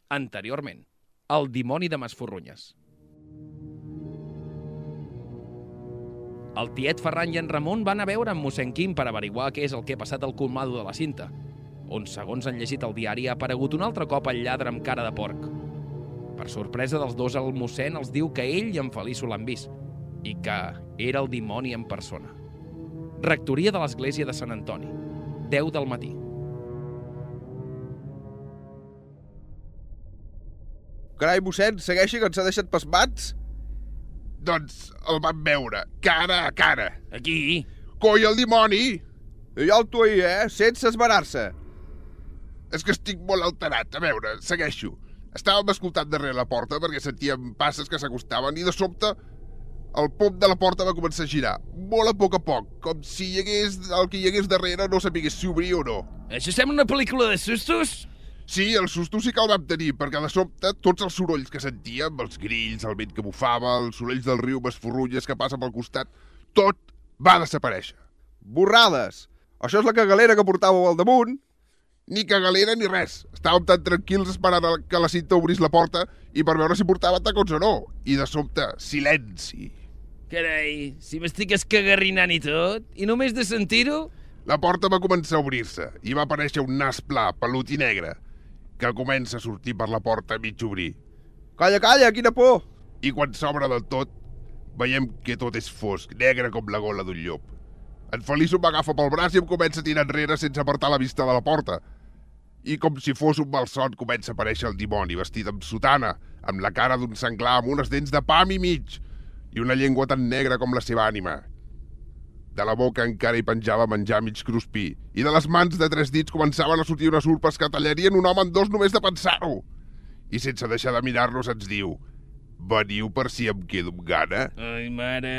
Anteriorment, el dimoni de Masforrunyes. El tiet Ferran i en Ramon van a veure amb mossèn Quim per averiguar què és el que ha passat al colmado de la Cinta, on, segons han llegit al diari, ha aparegut un altre cop el lladre amb cara de porc. Per sorpresa dels dos, el mossèn els diu que ell i en Feliço l'han vist i que era el dimoni en persona. Rectoria de l'església de Sant Antoni, 10 del matí. Carai, mossèn, segueixi que ens ha deixat pasmats? Doncs el van veure, cara a cara. Aquí? Coi, el dimoni! I ja el tu ahir, sense esmerar-se. És que estic molt alterat. A veure, segueixo. Estàvem escoltant darrere la porta perquè sentíem passes que s'acostaven i de sobte el pom de la porta va començar a girar, molt a poc, com si el que hi hagués darrere no sapigués si obrir o no. Això sembla una pel·lícula de sustos? Sí, el susto sí que el vam tenir, perquè de sobte tots els sorolls que sentíem, els grills, el vent que bufava, els sorolls del riu Masforrunyes que passa pel costat, tot va desaparèixer. Borrades! Això és la cagalera que portàveu al damunt? Ni cagalera ni res. Estàvem tan tranquils esperant que la Cinta obrís la porta i per veure si portava tacons o no. I de sobte, silenci. Carai, si m'estic escagarrinant i tot, i només de sentir-ho... La porta va començar a obrir-se i va aparèixer un nas pla, pelut i negre, que comença a sortir per la porta a mig obrir. Calla, calla, quina por! I quan s'obre del tot, veiem que tot és fosc, negre com la gola d'un llop. En Feliço m'agafa pel braç i em comença a tirar enrere sense apartar la vista de la porta. I com si fos un malson comença a aparèixer el dimoni, vestit amb sotana, amb la cara d'un senglar, amb unes dents de pam i mig, i una llengua tan negra com la seva ànima. De la boca encara hi penjava menjar mig cruspí, i de les mans de 3 dits començaven a sortir unes urpes que tallarien un home en 2 només de pensar-ho. I sense deixar de mirar-nos ens diu: veniu per si em quedo amb gana? Ai, mare...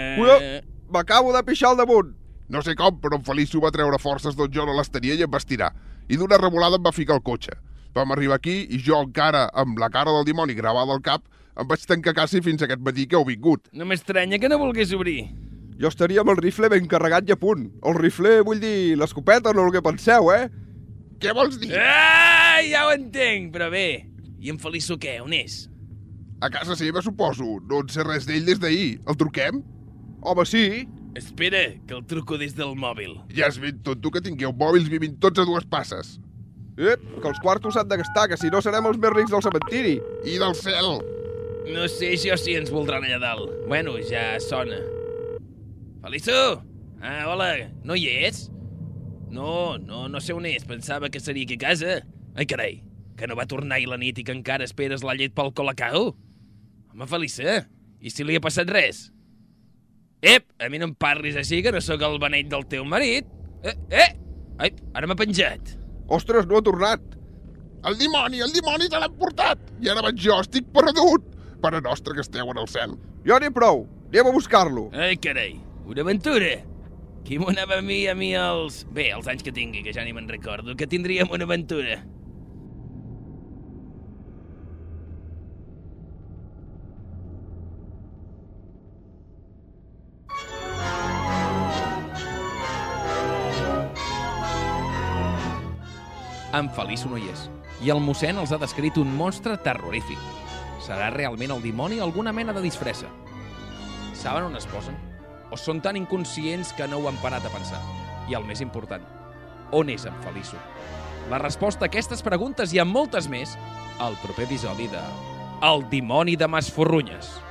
M'acabo de pixar al damunt. No sé com, però en Feliço va treure forces d'on jo no les tenia i em va estirar. I d'una revolada em va ficar al cotxe. Vam arribar aquí i jo encara, amb la cara del dimoni gravada al cap, em vaig tancar quasi fins aquest matí que heu vingut. No m'estranya que no volgués obrir. Jo estaria amb el rifle ben carregat i a punt. El rifle, vull dir, l'escopeta, no el que penseu, Què vols dir? Ai, ja ho entenc, però bé. I en Feliço què? On és? A casa seva, suposo. No en sé res d'ell des d'ahir. El truquem? Home, sí. Espera, que el truco des del mòbil. Ja és ben tonto que tingueu mòbils vivint tots a 2 passes. Que els quartos s'han de gastar, que si no serem els més rics del cementiri. I del cel. No sé jo si ens voldran allà dalt. Bueno, ja sona. Feliço! Ah, hola, no hi és? No sé on és, pensava que seria aquí a casa. Ai, carai, que no va tornar ahir la nit i que encara esperes la llet pel colacao? Home, Feliça, i si li ha passat res? Ep, a mi no em parlis així, que no sóc el beneit del teu marit. Ai, ara m'ha penjat. Ostres, no ha tornat. El dimoni te l'han portat. I ara vaig jo, estic perdut. Pare nostre que esteu en el cel. Jo n'hi prou, anem a buscar-lo. Ai, carai, una aventura. Qui m'ho anava a mi els... Bé, els anys que tingui, que ja ni me'n recordo, que tindríem una aventura. En Feliço no hi és, i el mossèn els ha descrit un monstre terrorífic. Serà realment el dimoni o alguna mena de disfressa? Saben on es posen? O són tan inconscients que no ho han parat a pensar? I el més important, on és en Feliço? La resposta a aquestes preguntes i a moltes més al proper episodi de El dimoni de Masforrunyes.